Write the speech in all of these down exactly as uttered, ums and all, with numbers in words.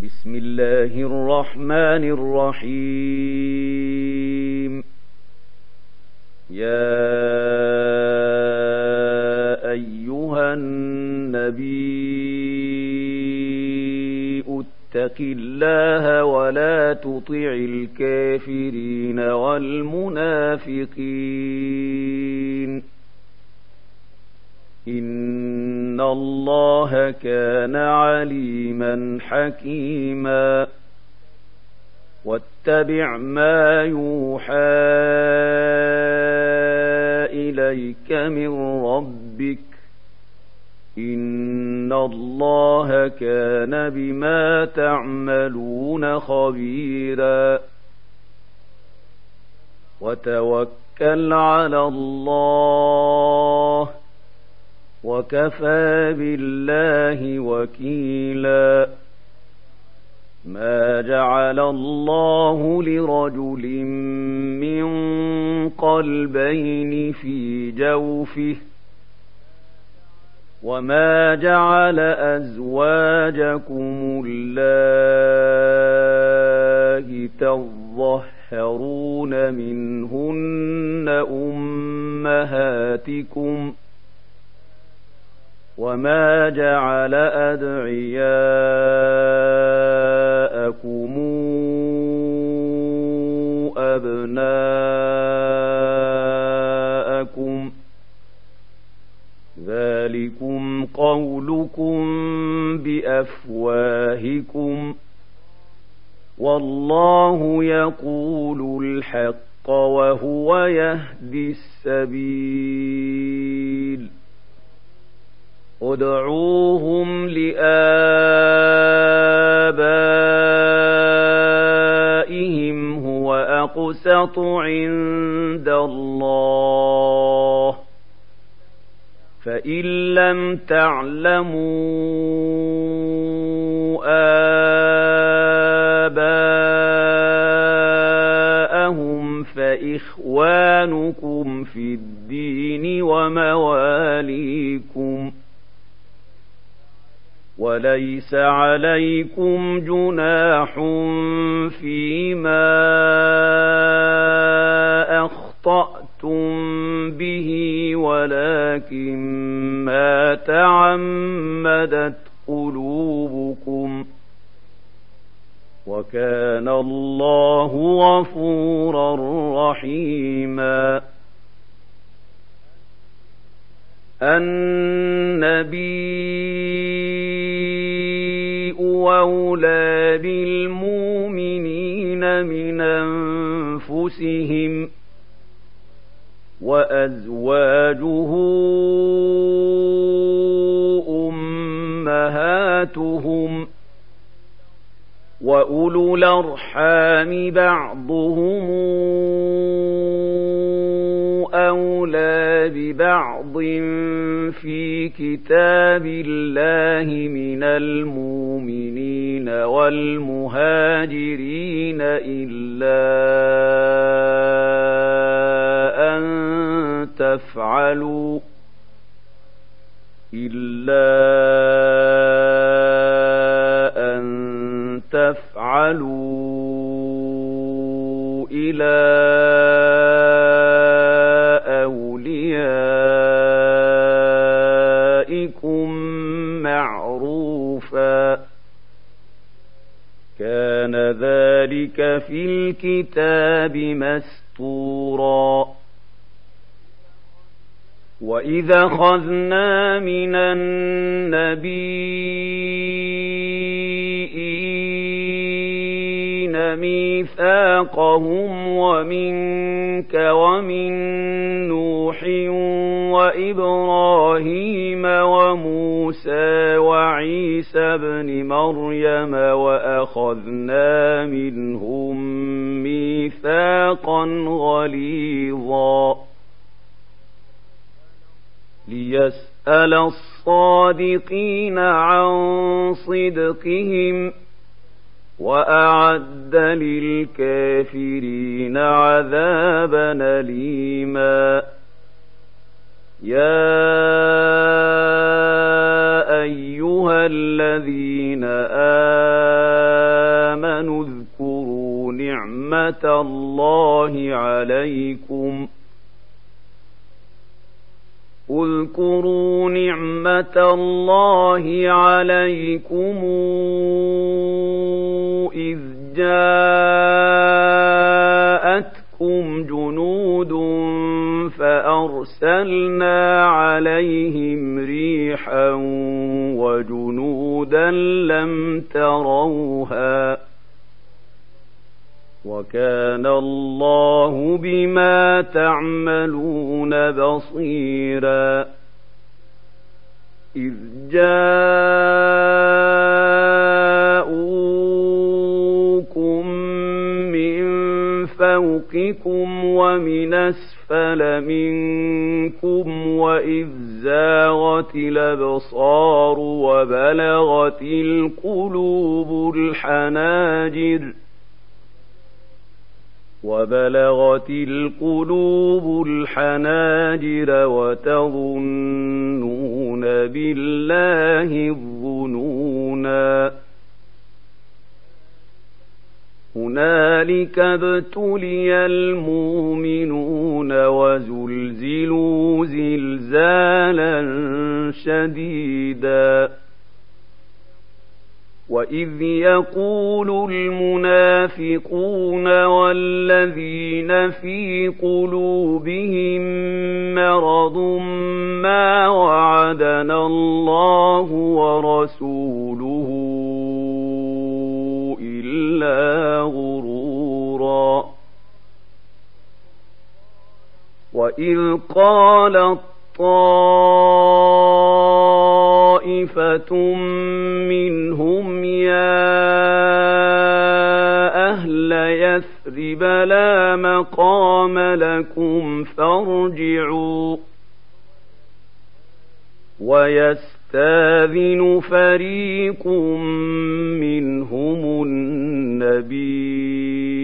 بسم الله الرحمن الرحيم. يا أيها النبي اتق الله ولا تطع الكافرين والمنافقين إن الله كان عليما حكيما. واتبع ما يوحى إليك من ربك إن الله كان بما تعملون خبيرا. وتوكل على الله وكفى بالله وكيلا. ما جعل الله لرجل من قلبين في جوفه وما جعل أزواجكم اللائي تظهرون منهن أمهاتكم وما جعل أدعياءكم أبناءكم ذلكم قولكم بأفواهكم والله يقول الحق وهو يهدي السبيل. ادعوهم لآبائهم هو أقسط عند الله فإن لم تعلموا آباءهم فإخوانكم في الدين ومواليكم وليس عليكم جناح فيما أخطأتم به ولكن ما تعمدت قلوبكم وكان الله غفورا رحيما. النبي أولى بالمؤمنين من أنفسهم وأزواجه أمهاتهم وأولو الأرحام بعضهم أولى ببعض في كتاب الله من المؤمنين والمهاجرين إلا أن تفعلوا إلا أن تفعلوا إلى أوليائكم معروفا كان ذلك في الكتاب مسطورا. وإذا أخذنا من النبيين ميثاقهم ومنك ومن نوح وإبراهيم وموسى وعيسى ابن مريم وأخذنا منهم ميثاقا غليظا ليسأل الصادقين عن صدقهم وأعد للكافرين عذابا أليما. يا أيها الذين نعمة الله عليكم اذكروا نعمة الله عليكم إذ جاءتكم جنود فأرسلنا عليهم ريحا وجنودا لم تروها وكان الله بما تعملون بصيرا إذ جاءوكم من فوقكم ومن أسفل منكم وإذ زاغت الأبصار وبلغت القلوب الحناجر وبلغت القلوب الحناجر وتظنون بالله الظنونا هنالك ابتلي المؤمنون وزلزلوا زلزالا شديدا وإذ يقول المنافقون والذين في قلوبهم مرض ما وعدنا الله ورسوله إلا غرورا وإذ قالت طائفة منهم يا أهل يثرب لا مقام لكم فارجعوا ويستاذن فريق منهم النبي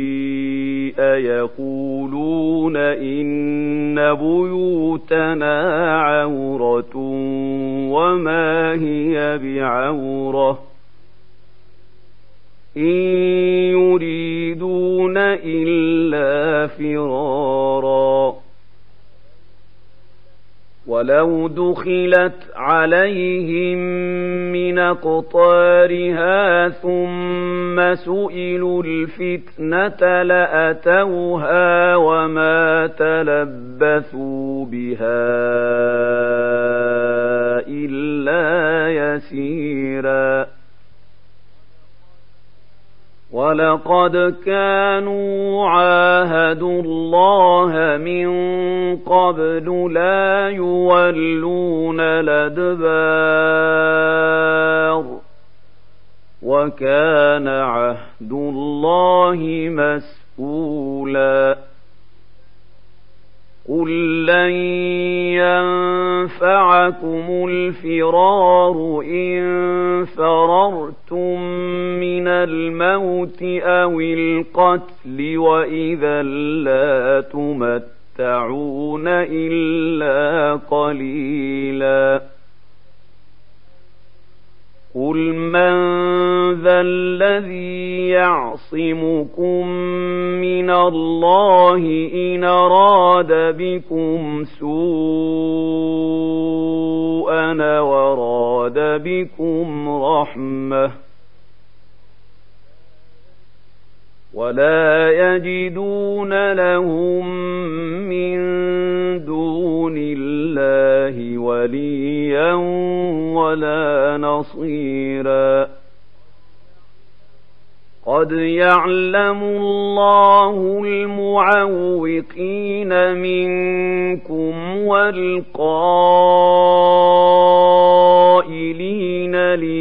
يقولون إن بيوتنا عورة وما هي بعورة إن يريدون إلا فرارا ولو دخلت عليهم من أقطارها ثم سئلوا الفتنة لأتوها وما تلبثوا بها إلا يسيرا ولقد كانوا عاهدوا الله من قبل لا يولون الأدبار وكان عهد الله مسئولا قل لن ينفعكم الفرار إن فررتم من الموت أو القتل وإذا لا تمتعون إلا قليلا قل من ذا الذي يعصمكم من الله إن أراد بكم سوءا وراد بكم رحمة ولا يجدون لهم من دون الله وليا ولا نصيرا قد يعلم الله المعوقين منكم والقائلين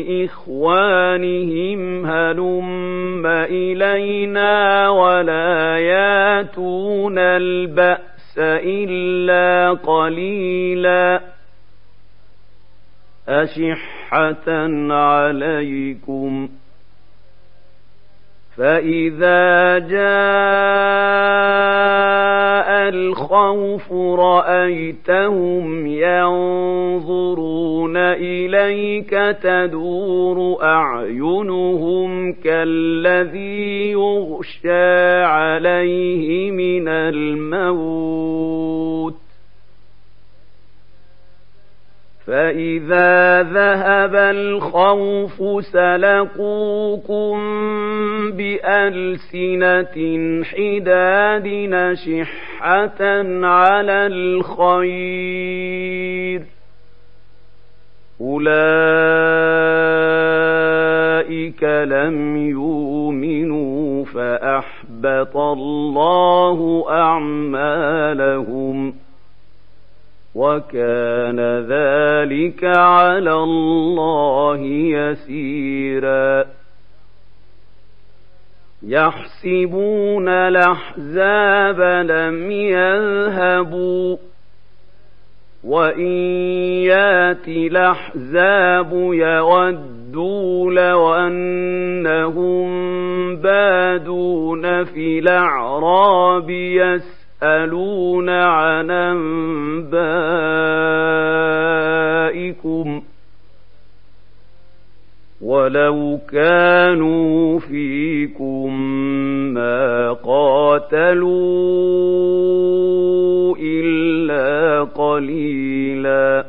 لإخوانهم هلم إلينا ولا ياتون البأس إلا قليلا أشحة عليكم فإذا جاء الخوف رأيتهم ينظرون إليك تدور أعينهم كالذي يغشى عليه من الموت فإذا ذهب الخوف سلقوكم بألسنة حداد نشحة على الخير أولئك لم يؤمنوا فأحبط الله أعمالهم وكان ذلك على الله يسيرا يحسبون الأحزاب لم يذهبوا وإن يأتي الأحزاب يودوا لو أنهم بادون في الأعراب يسيرون يسألون عن أنبائكم ولو كانوا فيكم ما قاتلوا إلا قليلا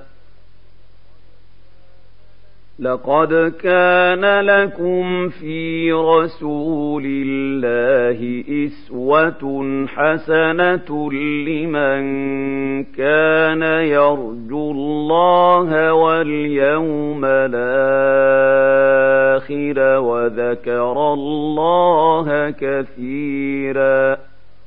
لقد كان لكم في رسول الله أسوة حسنة لمن كان يرجو الله واليوم الآخر وذكر الله كثيرا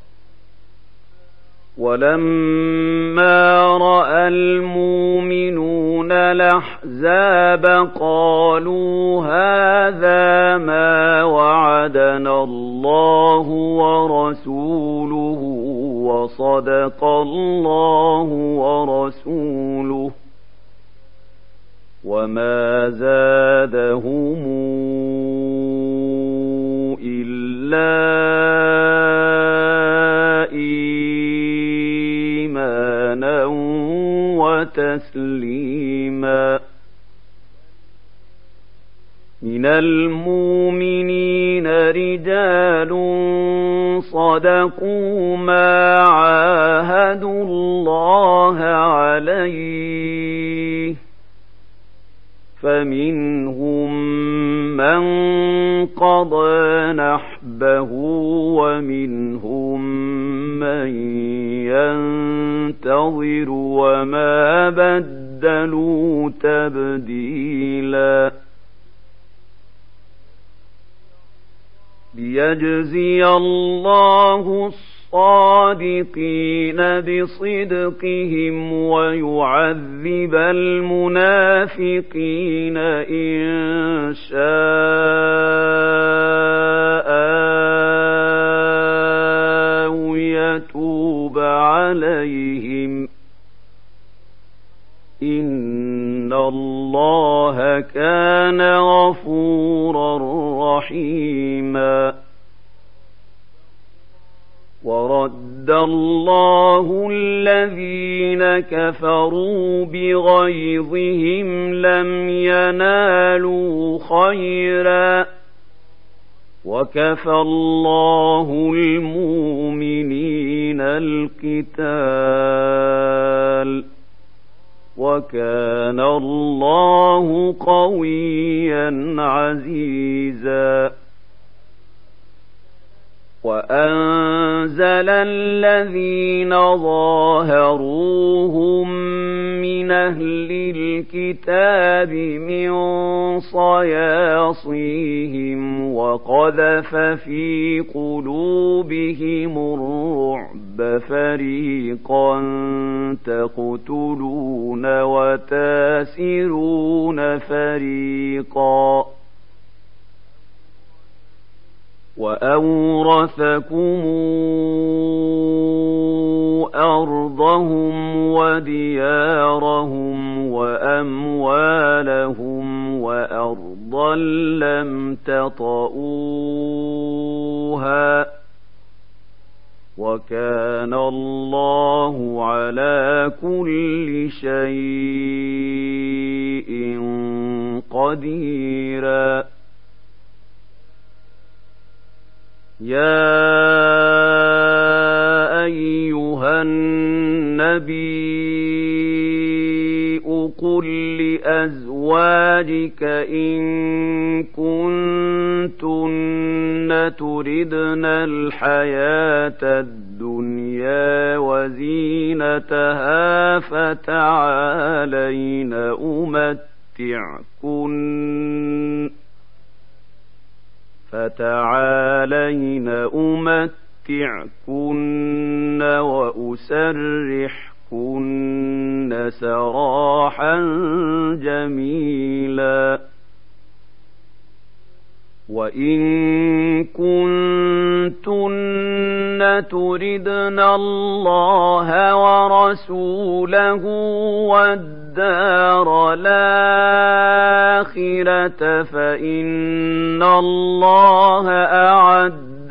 ولما رأى المؤمنون الأحزاب قالوا هذا ما وعدنا الله ورسوله وصدق الله ورسوله وما زادهم إلا إيمانا وتسليما من المؤمنين رجال صدقوا ما عاهدوا الله عليه فمنهم من قضى نحبه ومنهم من ينتظر وما بدلوا تبديلا ليجزي الله الصادقين بصدقهم ويعذب المنافقين إن شاء أو يتوب عليهم إن الله كان غفورا رحيما ورد الله الذين كفروا بغيظهم لم ينالوا خيرا وكفى الله المؤمنين القتال وكان الله قويا عزيزا وأنزل الذين ظاهروهم من أهل الكتاب من صياصيهم وقذف في قلوبهم الرعب فريقا تقتلون وتاسرون فريقا وأورثكم أرضهم وديارهم وأموالهم وأرضا لم تطئوها وكان الله على كل شيء قديرا يا أيها النبي قل لأزواجك إن كنتن تردن الحياة الدنيا وزينتها فتعالين أمتعكن فتعالين أمتعكن وأسرحكن سراحا جميلا وإن كنتن تردن الله ورسوله والدار الآخرة فإن الله أعد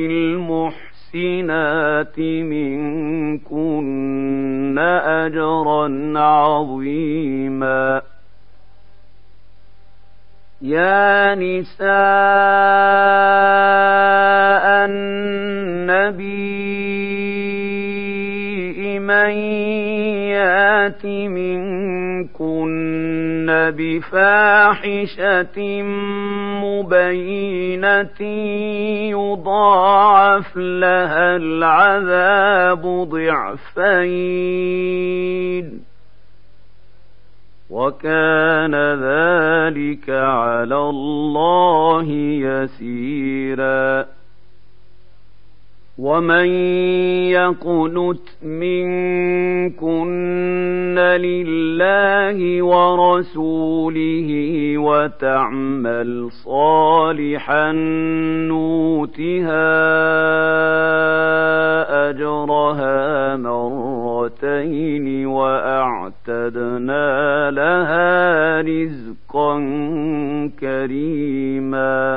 للمحسنات منكن أجرا عظيما يا نساء النبي من يات منكن بفاحشة مبينة يضاعف لها العذاب ضعفين وكان ذلك على الله يسيرا ومن يقنت منكن لله ورسوله وتعمل صالحا نؤتها أجرها مرتين وأعتدنا لها رزقا كريما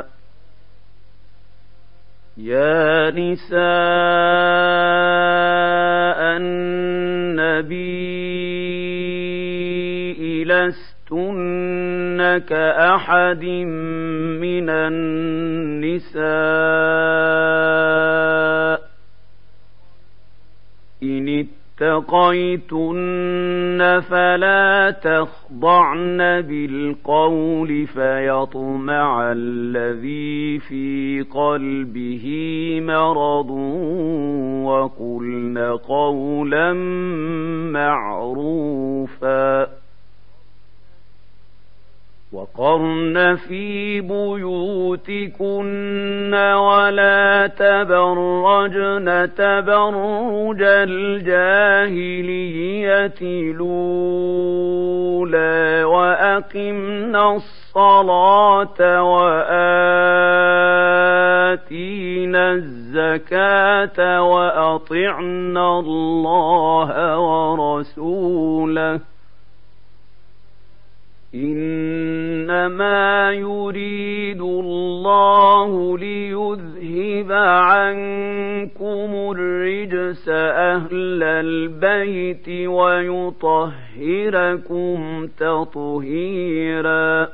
يا نساء النبي لستن كأحد من النساء إن اتقيتن فلا تخضعن بالقول فيطمع الذي في قلبه مرض وقلن قولا معروفا وقرن في بيوتكن ولا تبرجن تبرج الجاهلية الأولى وأقمنا الصلاة وآتينا الزكاة وأطعنا الله ورسوله إنما يريد الله ليذهب عنكم الرجس أهل البيت ويطهركم تطهيرا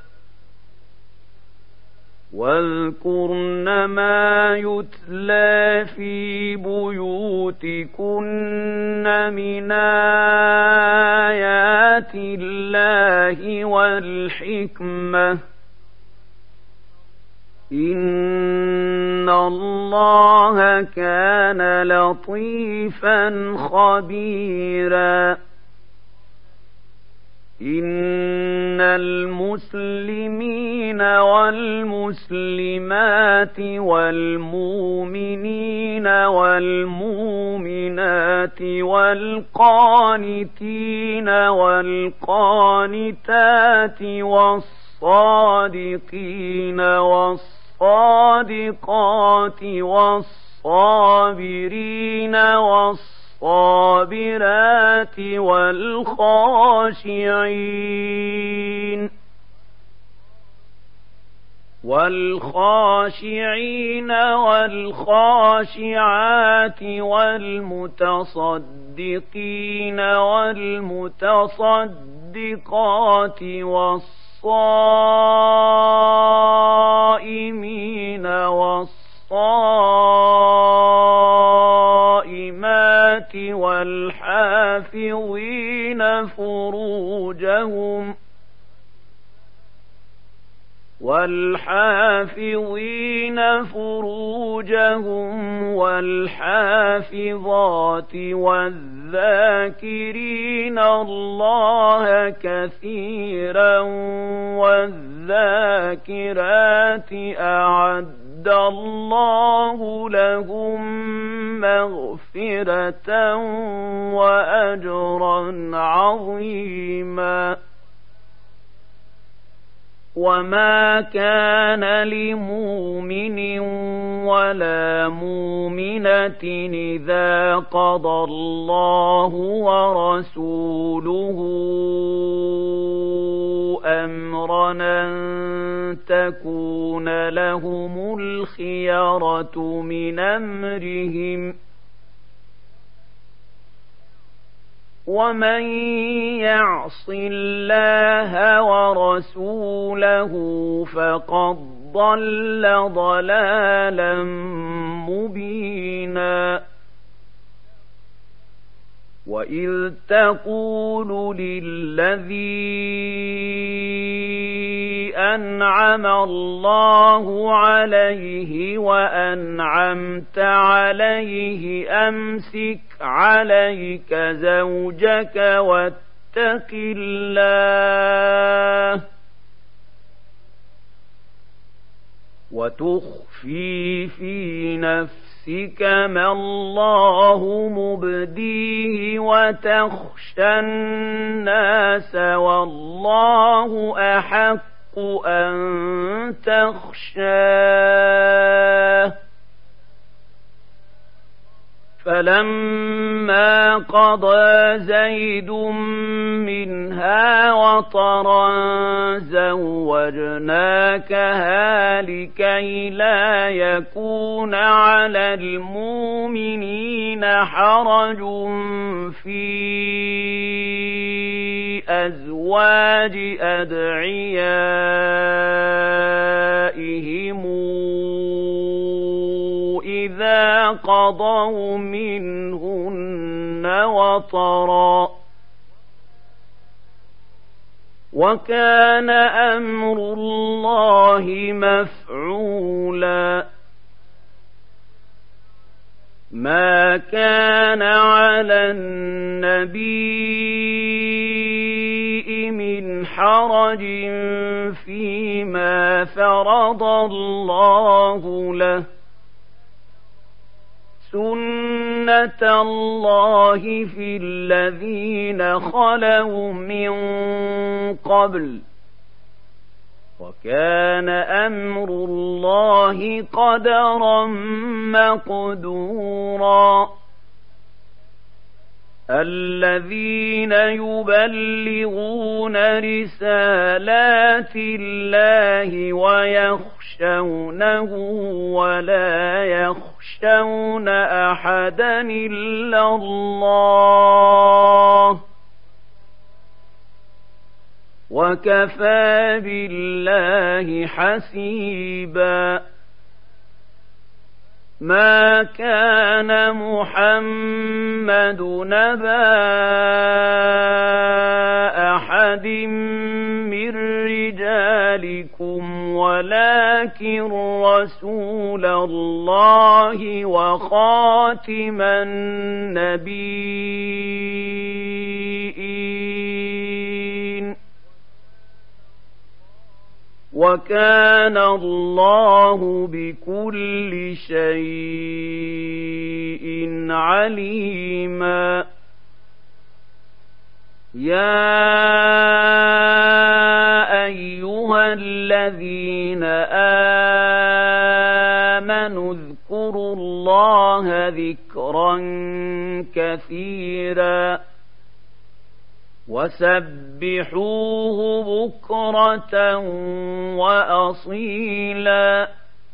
واذكرن ما يتلى في بيوتكن من آيات الله والحكمة إن الله كان لطيفا خبيرا إن المسلمين والمسلمات والمؤمنين والمؤمنات والقانتين والقانتات والصادقين والصادقات والصابرين والصابرين الصابرات والخاشعين والخاشعين والخاشعات والمتصدقين والمتصدقات والصائمين والصائمات والحافظين فروجهم والحافظين فروجهم والحافظات والذاكرين الله كثيرا والذاكرات أعد الله لهم مغفرة وأجرا عظيما. وما كان لمؤمن ولا مؤمنة إذا قضى الله ورسوله أمرا أن تكون لهم الخيرة من أمرهم ومن يعص الله ورسوله فقد ضل ضلالا مبينا. وإذ تقول للذي أنعم الله عليه وأنعمت عليه أمسك عليك زوجك واتق الله وتخفي في نفسك ما الله مبديه وتخشى الناس والله أحق أن تخشاه. فلما قضى زيد منها وطرا زوجناكها لكي لا يكون على المؤمنين حرج في أزواج أدعيائهم إذا قضوا منهن وطرا وكان أمر الله مفعولا. ما كان على النبي من حرج فيما فرض الله له سنة الله في الذين خلوا من قبل وكان أمر الله قدرا مقدورا. الذين يبلغون رسالات الله ويخشونه ولا يخشون أحدا إلا الله وكفى بالله حسيبا. ما كان محمد نبا أحد من رجالكم ولكن رسول الله وخاتم النبيين وكان الله بكل شيء عليما. يا أيها الذين آمنوا اذكروا الله ذكرا كثيرا وسبحوه بكرة وأصيلا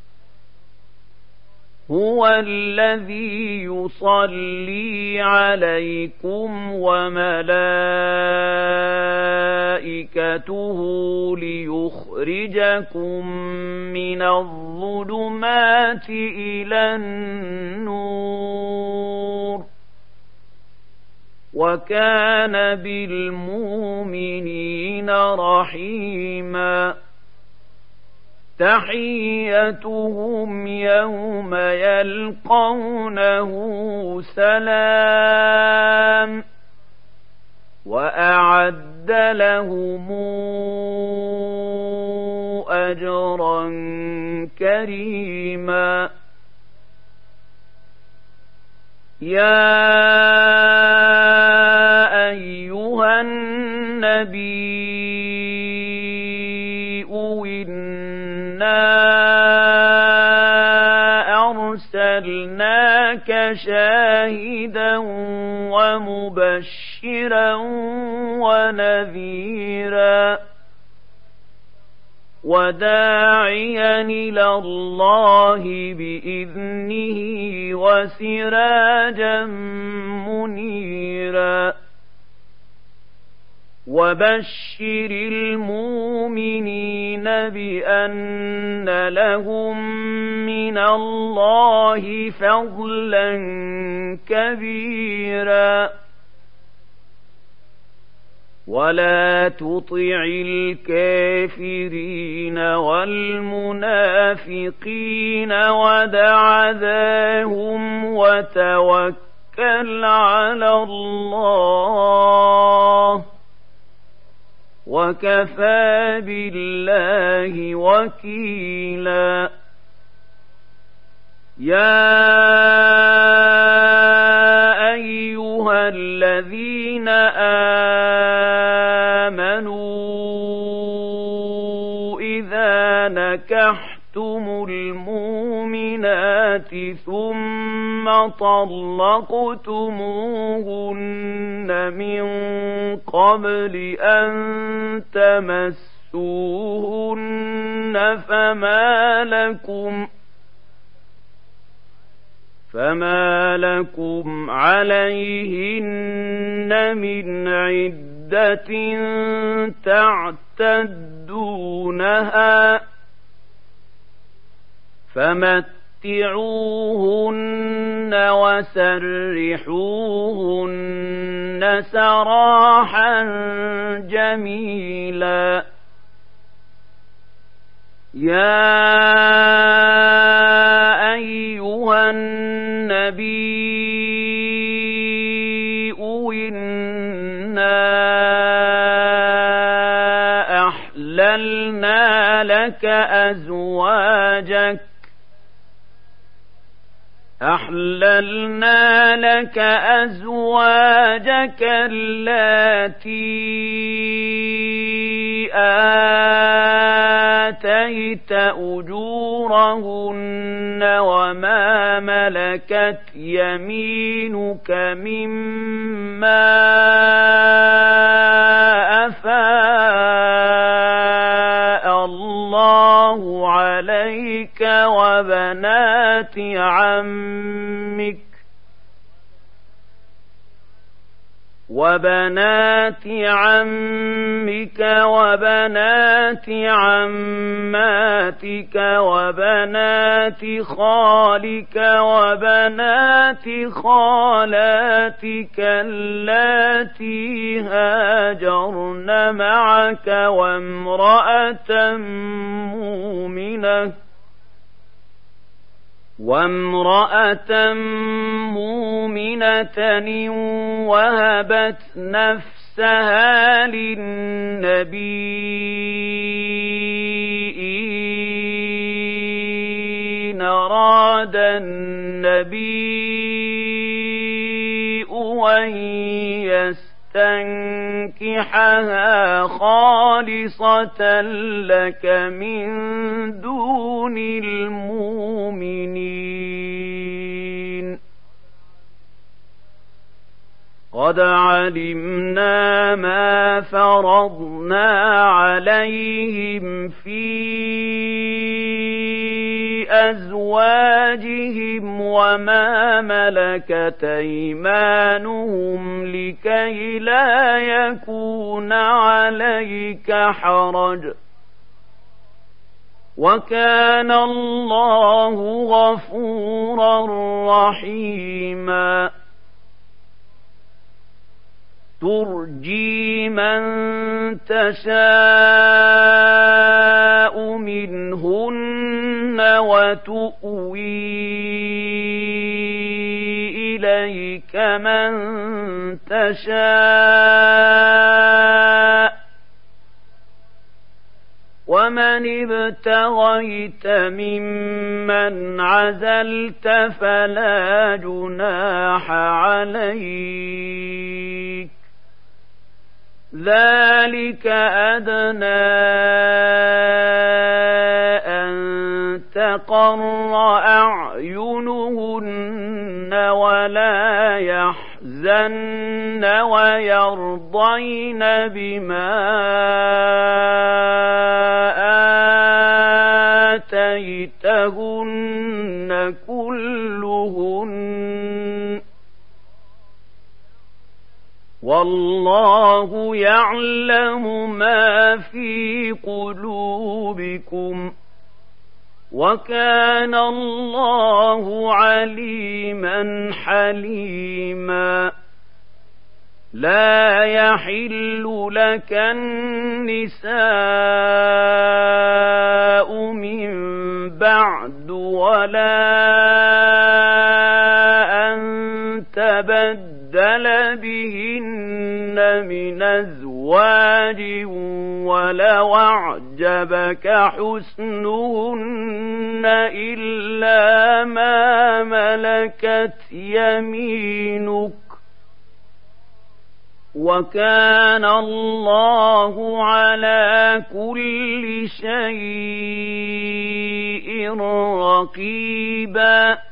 هو الذي يصلي عليكم وملائكته ليخرجكم من الظلمات إلى النور وكان بالمؤمنين رحيما تحيتهم يوم يلقونه سلام وأعد لهم أجرا كريما يا أيها النبي إنا أرسلناك شاهدا ومبشرا ونذيرا وداعيا إلى الله بإذنه وسراجا منيرا وبشر المؤمنين بأن لهم من الله فضلا كبيرا ولا تطع الكافرين والمنافقين ودع ذاهم وتوكل على الله وكفى بالله وكيلا يا أيها الذين آمنوا إذا نكحتم المؤمنات ثم طلقتموهن من قبل أن تمسوهن فما لكم فما لكم عليهن من عدة تعتدونها فمتعوهن وسرحوهن سراحا جميلا يا أيها النبي إنا أحللنا لك أزواجك أحللنا لك أزواجك اللاتي آتيت أجورهن وما ملكت يمينك مما أفاء الله عليك وبنات عمك وبنات عمك وبنات عماتك وبنات خالك وبنات خالاتك اللاتي هاجرن معك وامرأة مؤمنة وامرأة مؤمنة وهبت نفسها للنبي إن أراد النبي أن يستنكحها خالصة لك من دون المؤمنين قد علمنا ما فرضنا عليهم في أزواجهم وما ملكت أيمانهم لكي لا يكون عليك حرج وكان الله غفورا رحيما ترجي من تشاء منهن وتؤوي إليك من تشاء ومن ابتغيت ممن عزلت فلا جناح عليك ذلك أدنى أن تقر أعينهن ولا يحزن ويرضين بما آتيتهن كلهن والله يعلم ما في قلوبكم وكان الله عليما حليما لا يحل لك النساء من بعد ولا أن تبدل بهن من أزواج ولو أعجبك حسنهن إلا ما ملكت يمينك وكان الله على كل شيء رقيبا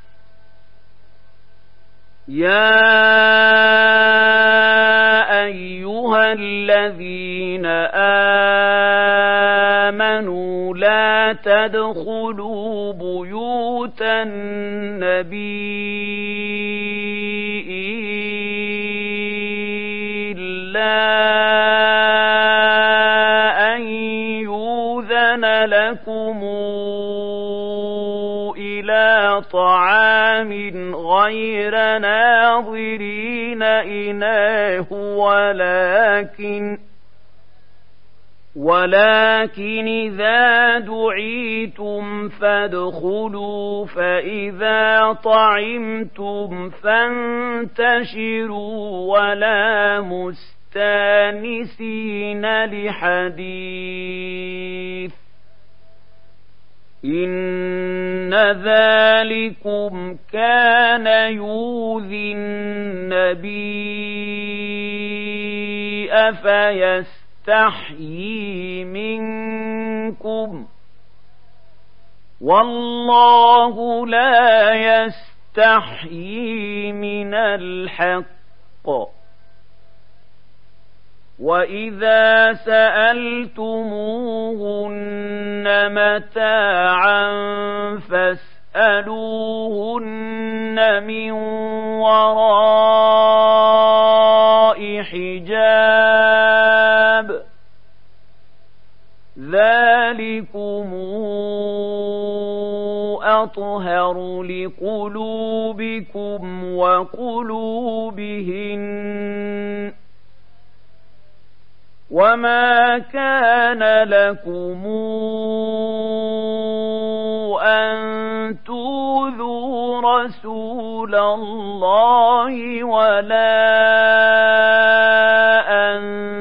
يا أيها الذين آمنوا لا تدخلوا بيوت النبي أن يؤذن لكم إلى طعام غير ناظرين إناه ولكن ولكن إذا دعيتم فادخلوا فإذا طعمتم فانتشروا ولا مستانسين لحديث إن ذلكم كان يؤذي النبي أفيستحيي منكم والله لا يستحيي من الحق وإذا سألتموهن متاعا فاسألوهن من وراء حجاب ذلكم أطهر لقلوبكم وقلوبهن وما كان لكم أن تؤذوا رسول الله ولا أن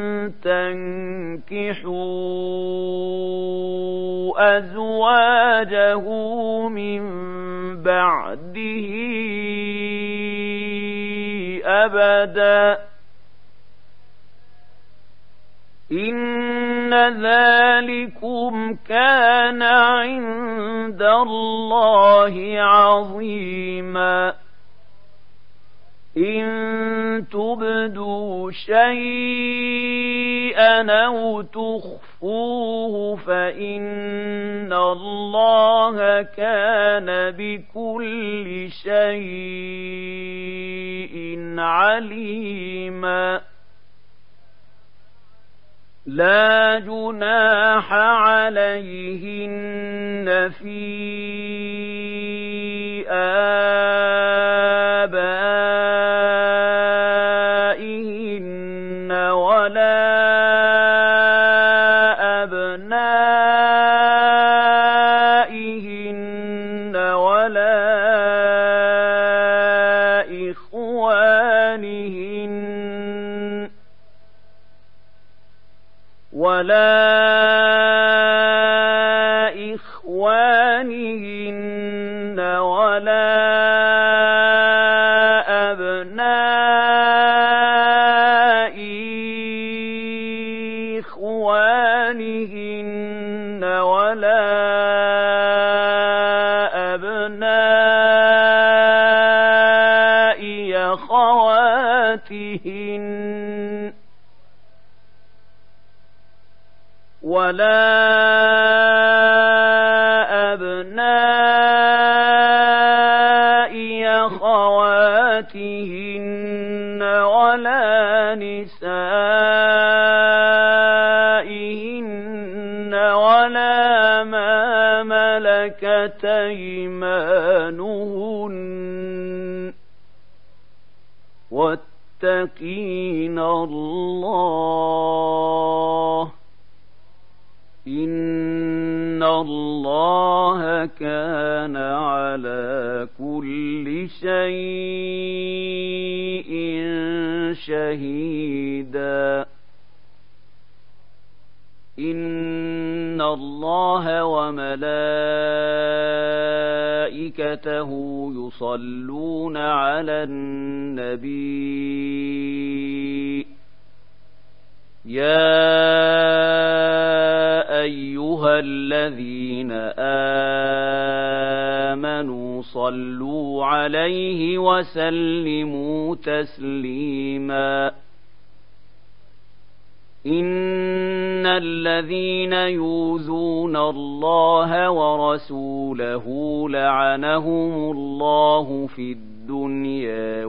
تنكحوا أزواجه من بعده أبدا إن ذلكم كان عند الله عظيما إن تبدوا شيئا أو تخفوه فإن الله كان بكل شيء عليما لا جناح عليهن في آبائهن ولا أبنائهن ولا إخوانهن ولا إخوانهن ولا أبناء إخوانهن ولا أبناء أخواتهن ولا أبناء أخواتهن ولا نسائهن ولا ما ملكت أيمانهن واتقين الله إن الله كان على كل شيء شهيدا إن الله وملائكته يصلون على النبي يا أيها الذين آمنوا صلوا عليه وسلموا تسليما إن الذين يؤذون الله ورسوله لعنهم الله في الدنيا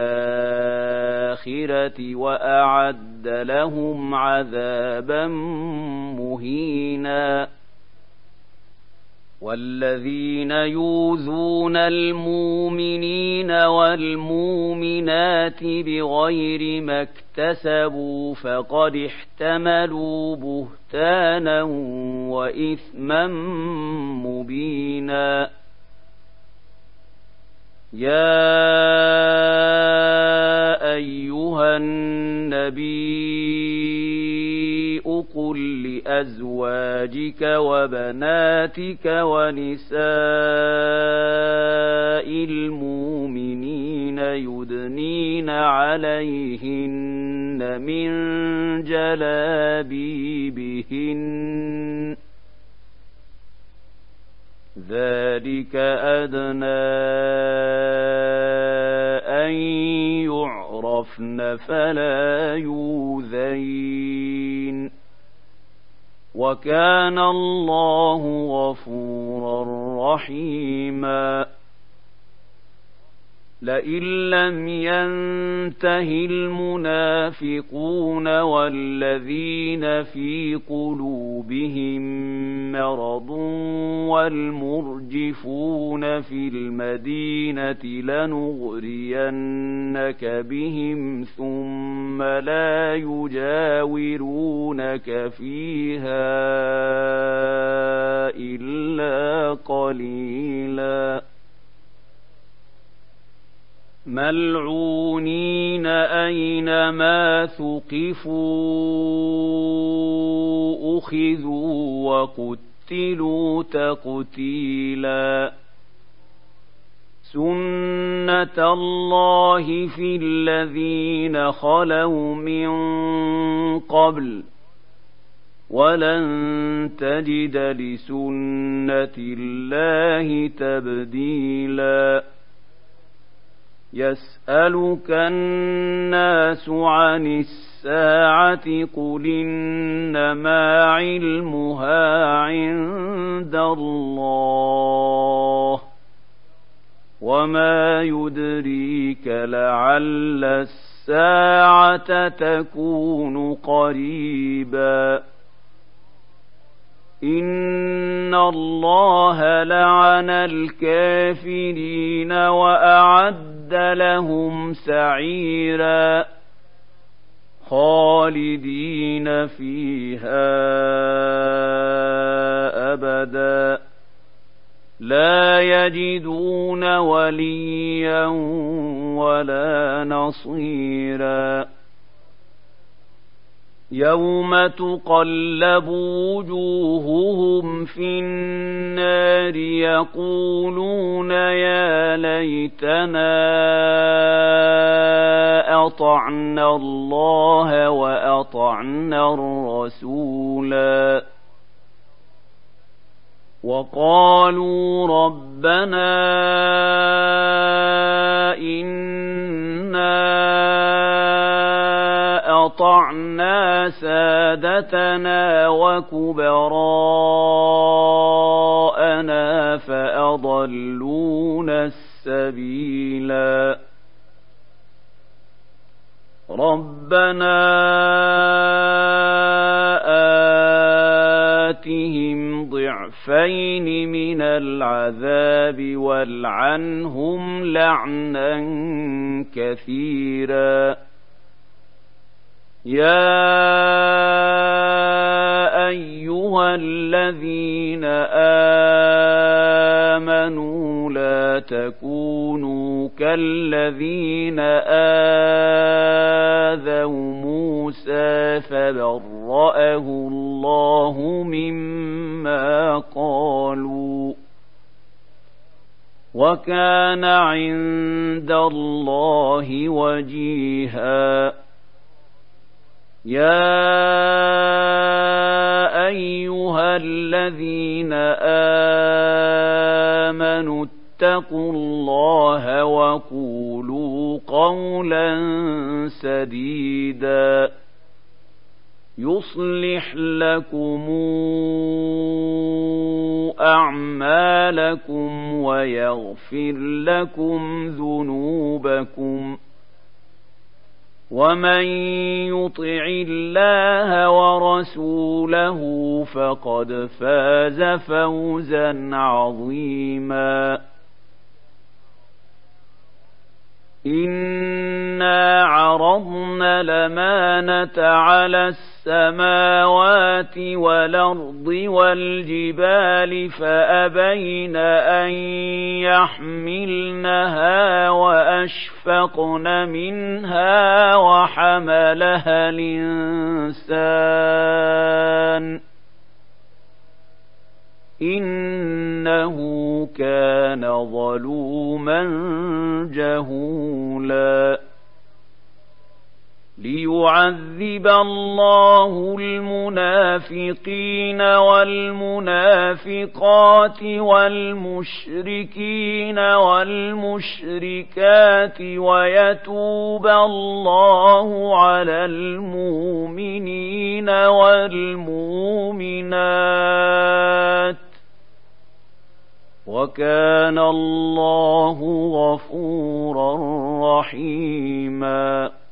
والآخرة وأعد لهم عذابا مهينا والذين يؤذون المؤمنين والمؤمنات بغير ما اكتسبوا فقد احتملوا بهتانا وإثما مبينا يا أيها النبي قل لأزواجك وبناتك ونساء المؤمنين يدنين عليهن من جلابيبهن ذلك أدنى أن يعرفن فلا يؤذين وكان الله غفورا رحيما لئن لم ينته المنافقون والذين في قلوبهم مرض والمرجفون في المدينة لنغرينك بهم ثم لا يجاورونك فيها إلا قليلا ملعونين أينما ثقفوا أخذوا وقتلوا تقتيلا سنة الله في الذين خلوا من قبل ولن تجد لسنة الله تبديلا يسألك الناس عن الساعة قل إنما علمها عند الله وما يدريك لعل الساعة تكون قريبا إن الله لعن الكافرين وأعد لهم سعيرا خالدين فيها أبدا لا يجدون وليا ولا نصيرا يوم تقلب وجوههم في النار يقولون يا ليتنا أطعنا الله وأطعنا الرسولا وقالوا ربنا إنا أطعنا سادتنا وكبراءنا فأضلونا السبيلا ربنا آتهم ضعفين من العذاب والعنهم لعنا كثيرا يا أيها الذين آمنوا لا تكونوا كالذين آذوا موسى فبرأه الله مما قالوا وكان عند الله وجيها يا أيها الذين آمنوا اتقوا الله وقولوا قولا سديدا يصلح لكم أعمالكم ويغفر لكم ذنوبكم ومن يطع الله ورسوله فقد فاز فوزا عظيما إنا عرضنا الأمانة على السماوات والأرض والجبال فأبين أن يحملنها وأشفقن منها وحملها الإنسان إنه كان ظلوما جهولا ليعذب الله المنافقين والمنافقات والمشركين والمشركات ويتوب الله على المؤمنين والمؤمنات وكان الله غفورا رحيما